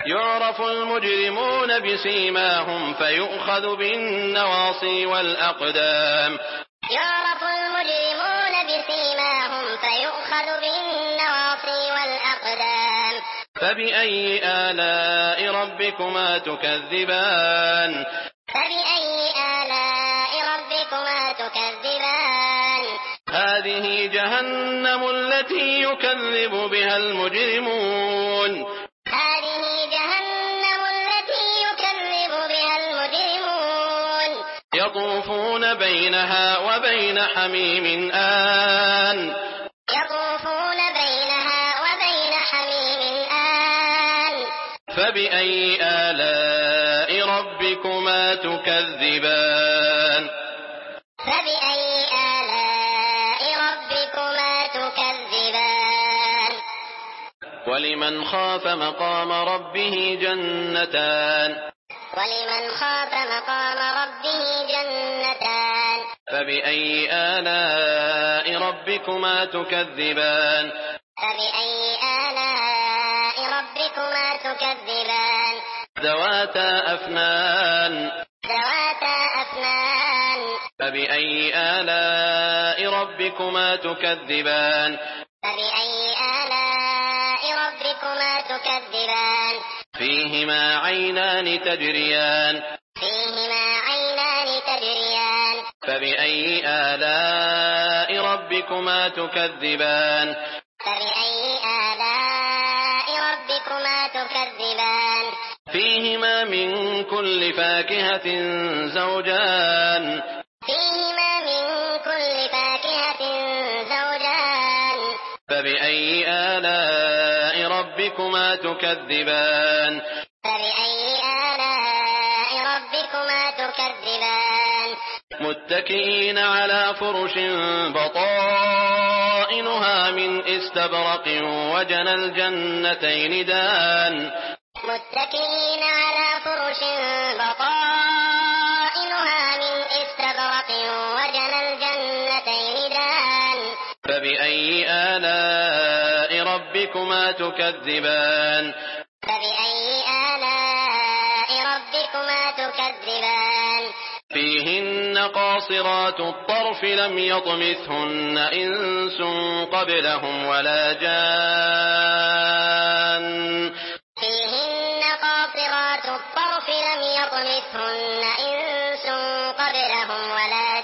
يعرف المجرمون بسيماهم فيؤخذ بالنواصي والأقدام. يعرف المجرمون بسيماهم فيؤخذ بالنواصي والأقدام. فبأي آلاء ربكما تكذبان؟ فبأي آلاء ربكما تكذبان؟ هذه جهنم التي يكذب بها المجرمون. هذه جهنم التي يكذب بها المجرمون. يطوفون بينها وبين حميم آن. يطوفون بينها وبين حميم آن. فبأي آلاء ربكما تكذبان؟ فبأي آلاء ربكما تكذبان؟ ولمن خاف مقام ربه جنتان. ولمن خاف مقام ربه جنتان. فبأي آلاء ربكما تكذبان؟ فبأي آلاء ربكما تكذبان؟ ذواتا أفنان. ذواتا أفنان. فبأي آلاء ربكما تكذبان؟ فبأي آلاء ربكما تكذبان؟ فيهما عينان تجريان. فيهما عينان تجريان. فبأي آلاء ربكما تكذبان؟ فبأي آلاء ربكما تكذبان؟ فيهما من كل فاكهة زوجان. فيهما من كل فاكهة زوجان. فبأي آلاء ربكما تكذبان؟ فبأي آلاء ربكما تكذبان؟ متكئين على فرش بطائنها من استبرق وجنى الجنتين دان. متكئين على فرش بطائنها من استبرق وجنى الجنتين دان. فبأي آلاء ربكما تكذبان؟ فبأي آلاء ربكما تكذبان؟ فيهن قاصرات الطرف لم يطمثهن إنس قبلهم ولا جان. فيهن قاصرات الطرف لم يطمثهن إنس قبلهم ولا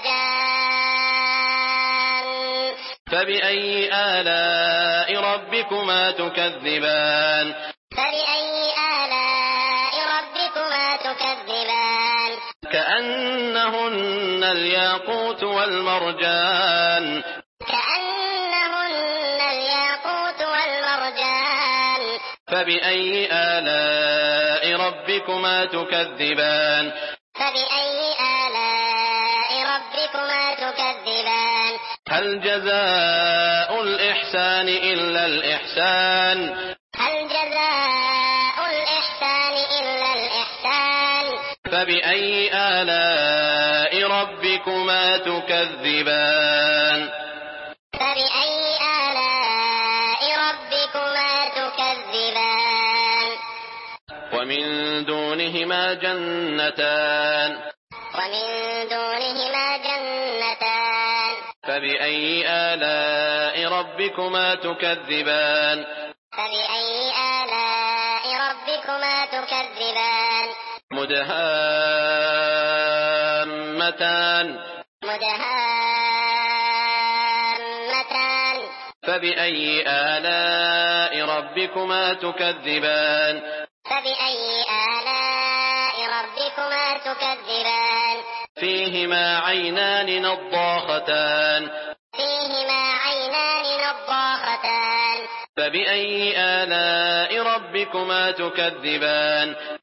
جان. فبأي آلاء ربكما تكذبان؟ فبأي آلاء ربكما تكذبان؟ كأنهن الياقوت والمرجان. كأنهن الياقوت والمرجان. فبأي آلاء ربكما تكذبان؟ فبأي آلاء ربكما تكذبان؟ هل جزاء الإحسان إلا الإحسان؟ هل جزاء الإحسان إلا الإحسان؟ فبأي آلاء ربكما تكذبان؟ فبأي آلاء ربكما تكذبان؟ ومن دونهما جنتان. ومن دونهما جنتان. فبأي آلاء ربكما تكذبان؟ فبأي آلاء ربكما تكذبان؟ مدهامتان. مدهامتان. فبأي آلاء ربكما تكذبان؟ فبأي آلاء ربكما تكذبان؟ فيهما عينان نضاختان. فيهما عينان نضاختان. فبأي آلاء ربكما تكذبان؟